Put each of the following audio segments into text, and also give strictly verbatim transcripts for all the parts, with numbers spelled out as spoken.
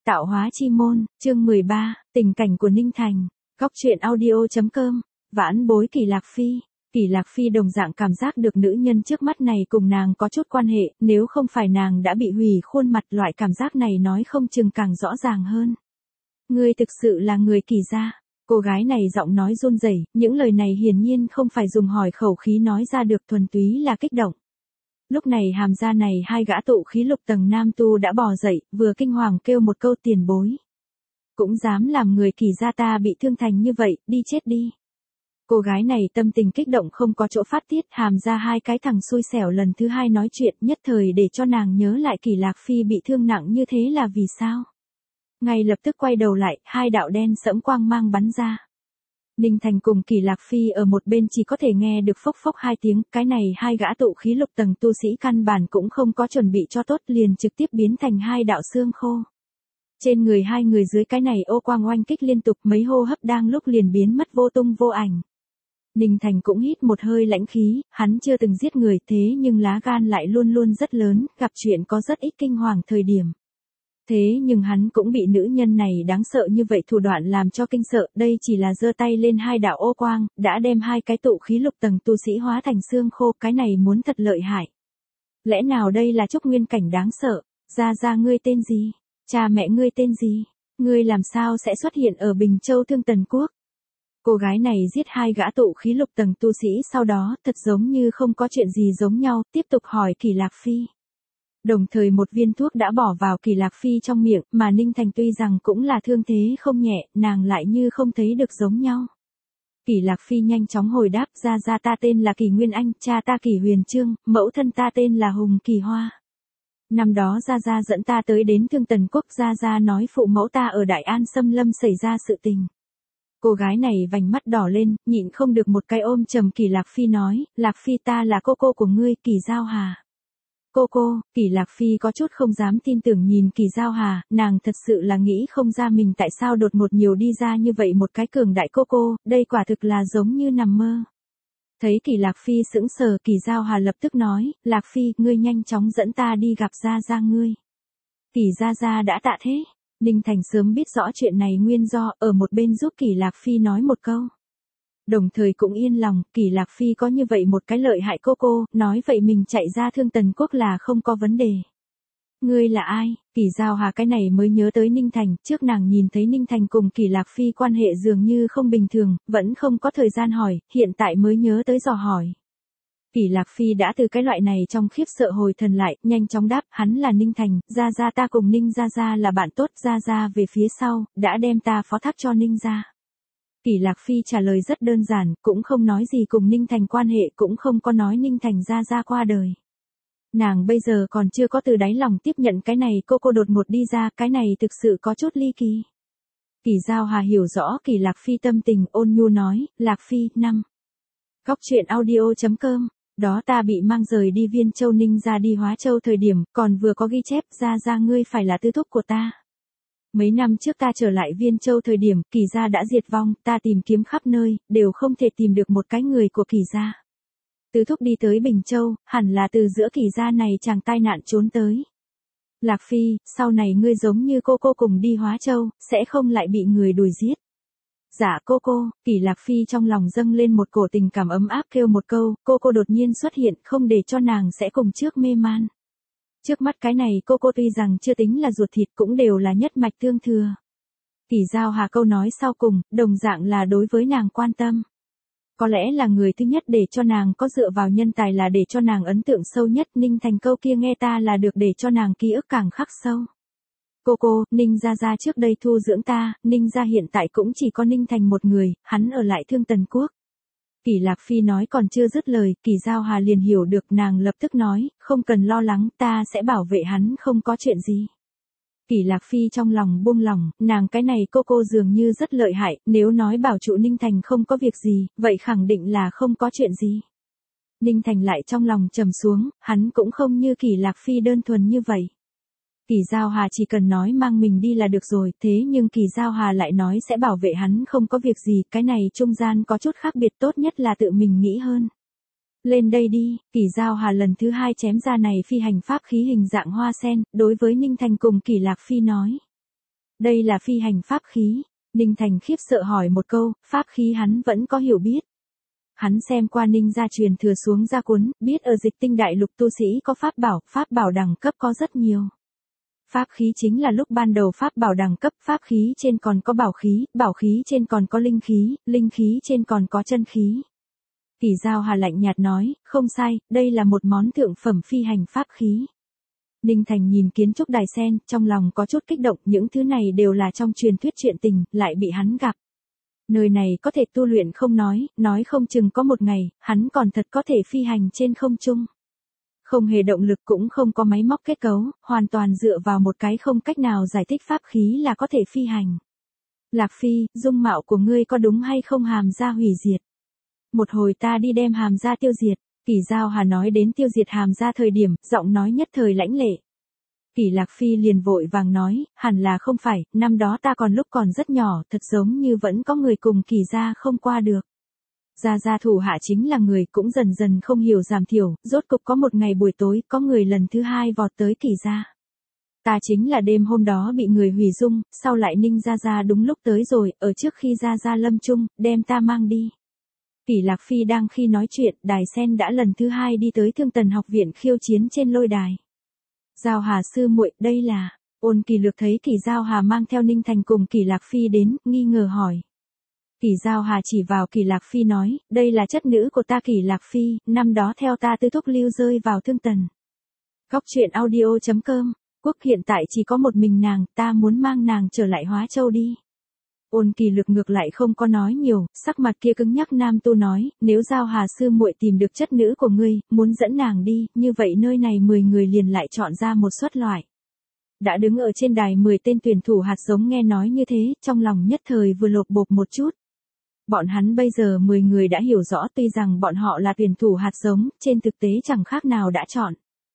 Tạo hóa chi môn, chương mười ba, tình cảnh của Ninh Thành. Góc truyện audio.com, vãn bối Kỳ Lạc Phi. Kỳ Lạc Phi đồng dạng cảm giác được nữ nhân trước mắt này cùng nàng có chút quan hệ, nếu không phải nàng đã bị hủy khuôn mặt, loại cảm giác này nói không chừng càng rõ ràng hơn. Ngươi thực sự là người Kỳ gia. Cô gái này giọng nói run rẩy, những lời này hiển nhiên không phải dùng hỏi khẩu khí nói ra được, thuần túy là kích động. Lúc này Hàm gia này hai gã tụ khí lục tầng nam tu đã bò dậy, vừa kinh hoàng kêu một câu tiền bối. Cũng dám làm người Kỳ gia ta bị thương thành như vậy, đi chết đi. Cô gái này tâm tình kích động không có chỗ phát tiết, Hàm gia hai cái thằng xui xẻo lần thứ hai nói chuyện, nhất thời để cho nàng nhớ lại Kỳ Lạc Phi bị thương nặng như thế là vì sao. Ngay lập tức quay đầu lại, hai đạo đen sẫm quang mang bắn ra. Ninh Thành cùng Kỳ Lạc Phi ở một bên chỉ có thể nghe được phốc phốc hai tiếng, cái này hai gã tụ khí lục tầng tu sĩ căn bản cũng không có chuẩn bị cho tốt, liền trực tiếp biến thành hai đạo xương khô. Trên người hai người dưới cái này ô quang oanh kích liên tục, mấy hô hấp đang lúc liền biến mất vô tung vô ảnh. Ninh Thành cũng hít một hơi lãnh khí, hắn chưa từng giết người thế nhưng lá gan lại luôn luôn rất lớn, gặp chuyện có rất ít kinh hoàng thời điểm. Thế nhưng hắn cũng bị nữ nhân này đáng sợ như vậy thủ đoạn làm cho kinh sợ, đây chỉ là giơ tay lên hai đạo ô quang, đã đem hai cái tụ khí lục tầng tu sĩ hóa thành xương khô, cái này muốn thật lợi hại. Lẽ nào đây là Trúc Nguyên cảnh đáng sợ? Gia gia ngươi tên gì? Cha mẹ ngươi tên gì? Ngươi làm sao sẽ xuất hiện ở Bình Châu Thương Tần Quốc? Cô gái này giết hai gã tụ khí lục tầng tu sĩ sau đó, thật giống như không có chuyện gì giống nhau, tiếp tục hỏi Kỳ Lạc Phi. Đồng thời một viên thuốc đã bỏ vào Kỳ Lạc Phi trong miệng, mà Ninh Thành tuy rằng cũng là thương thế không nhẹ, nàng lại như không thấy được giống nhau. Kỳ Lạc Phi nhanh chóng hồi đáp, gia gia ta tên là Kỳ Nguyên Anh, cha ta Kỳ Huyền Trương, mẫu thân ta tên là Hùng Kỳ Hoa. Năm đó gia gia dẫn ta tới đến Thương Tần Quốc, gia gia nói phụ mẫu ta ở Đại An xâm lâm xảy ra sự tình. Cô gái này vành mắt đỏ lên, nhịn không được một cái ôm trầm Kỳ Lạc Phi nói, Lạc Phi ta là cô cô của ngươi, Kỳ Giao Hà. Cô cô, Kỳ Lạc Phi có chút không dám tin tưởng nhìn Kỳ Giao Hà, nàng thật sự là nghĩ không ra mình tại sao đột ngột nhiều đi ra như vậy một cái cường đại cô cô, đây quả thực là giống như nằm mơ. Thấy Kỳ Lạc Phi sững sờ, Kỳ Giao Hà lập tức nói, Lạc Phi, ngươi nhanh chóng dẫn ta đi gặp gia gia ngươi. Kỳ gia gia đã tạ thế. Ninh Thành sớm biết rõ chuyện này nguyên do, ở một bên giúp Kỳ Lạc Phi nói một câu. Đồng thời cũng yên lòng, Kỳ Lạc Phi có như vậy một cái lợi hại cô cô, nói vậy mình chạy ra Thương Tần Quốc là không có vấn đề. Ngươi là ai? Kỳ Giao Hà cái này mới nhớ tới Ninh Thành, trước nàng nhìn thấy Ninh Thành cùng Kỳ Lạc Phi quan hệ dường như không bình thường, vẫn không có thời gian hỏi, hiện tại mới nhớ tới dò hỏi. Kỳ Lạc Phi đã từ cái loại này trong khiếp sợ hồi thần lại, nhanh chóng đáp, hắn là Ninh Thành, gia gia ta cùng Ninh gia gia là bạn tốt, gia gia về phía sau, đã đem ta phó thác cho Ninh gia. Kỳ Lạc Phi trả lời rất đơn giản, cũng không nói gì cùng Ninh Thành quan hệ, cũng không có nói Ninh Thành gia gia qua đời. Nàng bây giờ còn chưa có từ đáy lòng tiếp nhận cái này, cô cô đột ngột đi ra, cái này thực sự có chút ly kỳ. Kỳ Giao Hà hiểu rõ Kỳ Lạc Phi tâm tình, ôn nhu nói, Lạc Phi, năm. Góc truyện audio.com, đó ta bị mang rời đi Viên Châu Ninh ra đi Hóa Châu thời điểm, còn vừa có ghi chép, gia gia ngươi phải là tứ thúc của ta. Mấy năm trước ta trở lại Viên Châu thời điểm, Kỳ gia đã diệt vong, ta tìm kiếm khắp nơi, đều không thể tìm được một cái người của Kỳ gia. Tứ thúc đi tới Bình Châu, hẳn là từ giữa Kỳ gia này chàng tai nạn trốn tới. Lạc Phi, sau này ngươi giống như cô cô cùng đi Hóa Châu, sẽ không lại bị người đuổi giết. Dạ cô cô, Kỳ Lạc Phi trong lòng dâng lên một cổ tình cảm ấm áp kêu một câu, cô cô đột nhiên xuất hiện, không để cho nàng sẽ cùng trước mê man. Trước mắt cái này cô cô tuy rằng chưa tính là ruột thịt cũng đều là nhất mạch tương thừa. Kỳ Giao Hà câu nói sau cùng, đồng dạng là đối với nàng quan tâm. Có lẽ là người thứ nhất để cho nàng có dựa vào nhân tài là để cho nàng ấn tượng sâu nhất, Ninh Thành câu kia nghe ta là được để cho nàng ký ức càng khắc sâu. Cô cô, Ninh gia gia trước đây thu dưỡng ta, Ninh gia hiện tại cũng chỉ có Ninh Thành một người, hắn ở lại Thương Tần Quốc. Kỳ Lạc Phi nói còn chưa dứt lời, Kỳ Giao Hà liền hiểu được, nàng lập tức nói, không cần lo lắng, ta sẽ bảo vệ hắn không có chuyện gì. Kỳ Lạc Phi trong lòng buông lòng, nàng cái này cô cô dường như rất lợi hại, nếu nói bảo trụ Ninh Thành không có việc gì, vậy khẳng định là không có chuyện gì. Ninh Thành lại trong lòng trầm xuống, hắn cũng không như Kỳ Lạc Phi đơn thuần như vậy. Kỳ Giao Hà chỉ cần nói mang mình đi là được rồi, thế nhưng Kỳ Giao Hà lại nói sẽ bảo vệ hắn không có việc gì, cái này trung gian có chút khác biệt, tốt nhất là tự mình nghĩ hơn. Lên đây đi, Kỳ Giao Hà lần thứ hai chém ra này phi hành pháp khí hình dạng hoa sen, đối với Ninh Thành cùng Kỳ Lạc Phi nói. Đây là phi hành pháp khí. Ninh Thành khiếp sợ hỏi một câu, pháp khí hắn vẫn có hiểu biết. Hắn xem qua Ninh gia truyền thừa xuống gia cuốn, biết ở Dịch Tinh đại lục tu sĩ có pháp bảo, pháp bảo đẳng cấp có rất nhiều. Pháp khí chính là lúc ban đầu pháp bảo đẳng cấp, pháp khí trên còn có bảo khí, bảo khí trên còn có linh khí, linh khí trên còn có chân khí. Kỷ Giao Hà lạnh nhạt nói, không sai, đây là một món thượng phẩm phi hành pháp khí. Ninh Thành nhìn kiến trúc đài sen, trong lòng có chút kích động, những thứ này đều là trong truyền thuyết chuyện tình, lại bị hắn gặp. Nơi này có thể tu luyện không nói, nói không chừng có một ngày, hắn còn thật có thể phi hành trên không trung. Không hề động lực cũng không có máy móc kết cấu, hoàn toàn dựa vào một cái không cách nào giải thích pháp khí là có thể phi hành. Lạc Phi, dung mạo của ngươi có đúng hay không hàm gia hủy diệt? Một hồi ta đi đem hàm gia tiêu diệt. Kỷ Giao Hà nói đến tiêu diệt hàm gia thời điểm, giọng nói nhất thời lãnh lệ. Kỷ Lạc Phi liền vội vàng nói, hẳn là không phải, năm đó ta còn lúc còn rất nhỏ, thật giống như vẫn có người cùng Kỷ gia không qua được. Gia gia thủ hạ chính là người cũng dần dần không hiểu giảm thiểu, rốt cục có một ngày buổi tối, có người lần thứ hai vọt tới Kỷ gia. Ta chính là đêm hôm đó bị người hủy dung, sau lại Ninh gia gia đúng lúc tới rồi, ở trước khi gia gia lâm chung, đem ta mang đi. Kỷ Lạc Phi đang khi nói chuyện, đài sen đã lần thứ hai đi tới Thương Tần học viện khiêu chiến trên lôi đài. Giao Hà sư muội, đây là, Ôn Kỳ Lược thấy Kỷ Giao Hà mang theo Ninh Thành cùng Kỷ Lạc Phi đến, nghi ngờ hỏi. Kỷ Giao Hà chỉ vào Kỷ Lạc Phi nói, đây là chất nữ của ta Kỷ Lạc Phi, năm đó theo ta tư thúc lưu rơi vào Thương Tần. Góc truyện audio chấm com, Quốc hiện tại chỉ có một mình nàng, ta muốn mang nàng trở lại Hóa Châu đi. Ôn Kỳ Lược ngược lại không có nói nhiều, sắc mặt kia cứng nhắc nam tu nói, nếu Giao Hà sư muội tìm được chất nữ của ngươi, muốn dẫn nàng đi, như vậy nơi này mười người liền lại chọn ra một suất loại. Đã đứng ở trên đài mười tên tuyển thủ hạt giống nghe nói như thế, trong lòng nhất thời vừa lột bột một chút. Bọn hắn bây giờ mười người đã hiểu rõ tuy rằng bọn họ là tuyển thủ hạt giống, trên thực tế chẳng khác nào đã chọn.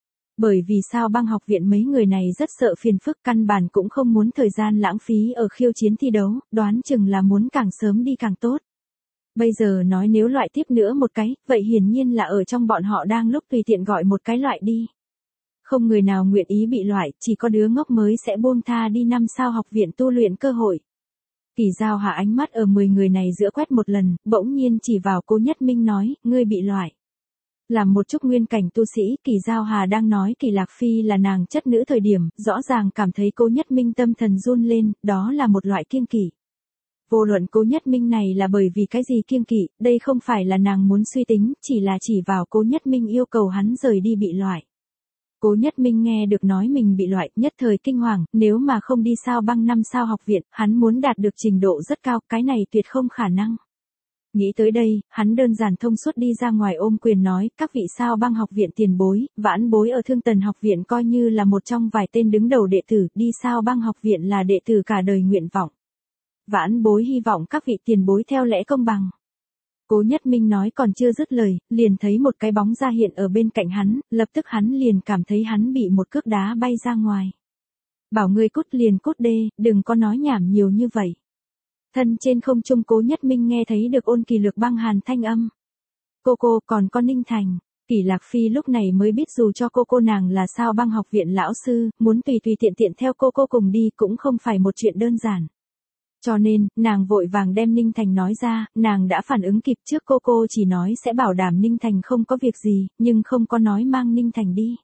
Bởi vì sao băng học viện mấy người này rất sợ phiền phức, căn bản cũng không muốn thời gian lãng phí ở khiêu chiến thi đấu, đoán chừng là muốn càng sớm đi càng tốt. Bây giờ nói nếu loại tiếp nữa một cái, vậy hiển nhiên là ở trong bọn họ đang lúc tùy tiện gọi một cái loại đi. Không người nào nguyện ý bị loại, chỉ có đứa ngốc mới sẽ buông tha đi năm sao học viện tu luyện cơ hội. Kỷ Giao Hà ánh mắt ở mười người này giữa quét một lần, bỗng nhiên chỉ vào Cố Nhất Minh nói, ngươi bị loại. Làm một chút nguyên cảnh tu sĩ, Kỷ Giao Hà đang nói Kỷ Lạc Phi là nàng chất nữ thời điểm, rõ ràng cảm thấy Cố Nhất Minh tâm thần run lên, đó là một loại kiêng kỵ. Vô luận Cố Nhất Minh này là bởi vì cái gì kiêng kỵ, đây không phải là nàng muốn suy tính, chỉ là chỉ vào Cố Nhất Minh yêu cầu hắn rời đi bị loại. Cố Nhất Minh nghe được nói mình bị loại, nhất thời kinh hoàng, nếu mà không đi sao băng năm sao học viện, hắn muốn đạt được trình độ rất cao, cái này tuyệt không khả năng. Nghĩ tới đây, hắn đơn giản thông suốt đi ra ngoài ôm quyền nói, các vị sao băng học viện tiền bối, vãn bối ở Thương Tần học viện coi như là một trong vài tên đứng đầu đệ tử, đi sao băng học viện là đệ tử cả đời nguyện vọng. Vãn bối hy vọng các vị tiền bối theo lẽ công bằng. Cố Nhất Minh nói còn chưa dứt lời, liền thấy một cái bóng ra hiện ở bên cạnh hắn, lập tức hắn liền cảm thấy hắn bị một cước đá bay ra ngoài. Bảo ngươi cút liền cút đê, đừng có nói nhảm nhiều như vậy. Thân trên không trung Cố Nhất Minh nghe thấy được Ôn Kỳ Lược băng hàn thanh âm. Cô cô còn có Ninh Thành. Kỷ Lạc Phi lúc này mới biết dù cho cô cô nàng là sao băng học viện lão sư, muốn tùy tùy tiện tiện theo cô cô cùng đi cũng không phải một chuyện đơn giản. Cho nên, nàng vội vàng đem Ninh Thành nói ra, nàng đã phản ứng kịp trước cô cô chỉ nói sẽ bảo đảm Ninh Thành không có việc gì, nhưng không có nói mang Ninh Thành đi.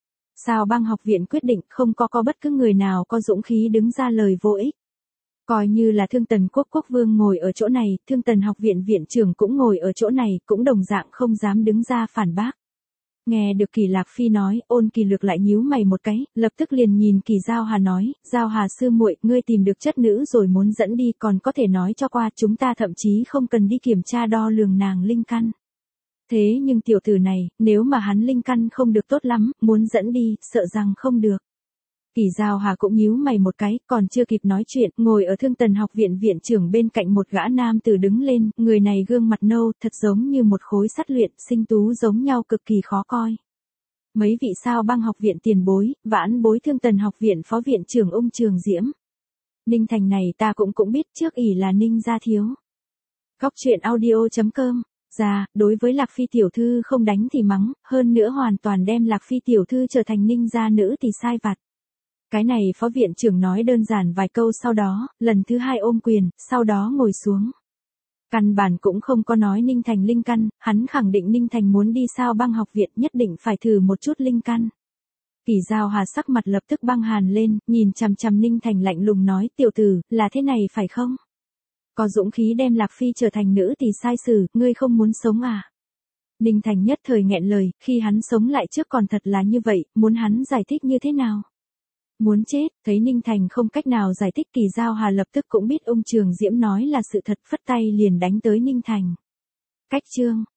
Sao băng học viện quyết định không có có bất cứ người nào có dũng khí đứng ra lời vô ích. Coi như là Thương Tần quốc quốc vương ngồi ở chỗ này, Thương Tần học viện viện trưởng cũng ngồi ở chỗ này, cũng đồng dạng không dám đứng ra phản bác. Nghe được Kỷ Lạc Phi nói, Ôn Kỳ Lược lại nhíu mày một cái, lập tức liền nhìn Kỷ Giao Hà nói, Giao Hà sư muội, ngươi tìm được chất nữ rồi muốn dẫn đi còn có thể nói cho qua, chúng ta thậm chí không cần đi kiểm tra đo lường nàng linh căn. Thế nhưng tiểu tử này, nếu mà hắn linh căn không được tốt lắm, muốn dẫn đi, sợ rằng không được. Kỷ Giao Hà cũng nhíu mày một cái, còn chưa kịp nói chuyện, ngồi ở Thương Tần học viện viện trưởng bên cạnh một gã nam tử đứng lên, người này gương mặt nâu, thật giống như một khối sắt luyện, sinh tú giống nhau cực kỳ khó coi. Mấy vị sao băng học viện tiền bối, vãn bối Thương Tần học viện phó viện trưởng Ung Trường Diễm. Ninh Thành này ta cũng cũng biết trước ỷ là Ninh gia thiếu. Góc truyện audio chấm com. Ra, đối với Lạc Phi tiểu thư không đánh thì mắng, hơn nữa hoàn toàn đem Lạc Phi tiểu thư trở thành Ninh gia nữ thì sai vặt. Cái này phó viện trưởng nói đơn giản vài câu sau đó, lần thứ hai ôm quyền, sau đó ngồi xuống. Căn bản cũng không có nói Ninh Thành linh căn, hắn khẳng định Ninh Thành muốn đi sao băng học viện nhất định phải thử một chút linh căn. Kỳ Giao Hà sắc mặt lập tức băng hàn lên, nhìn chằm chằm Ninh Thành lạnh lùng nói, tiểu tử, là thế này phải không? Có dũng khí đem Lạc Phi trở thành nữ thì sai xử, ngươi không muốn sống à? Ninh Thành nhất thời nghẹn lời, khi hắn sống lại trước còn thật là như vậy, muốn hắn giải thích như thế nào? Muốn chết, thấy Ninh Thành không cách nào giải thích, Kỳ Giao Hà lập tức cũng biết ông Trường Diễm nói là sự thật, phất tay liền đánh tới Ninh Thành. Cách chương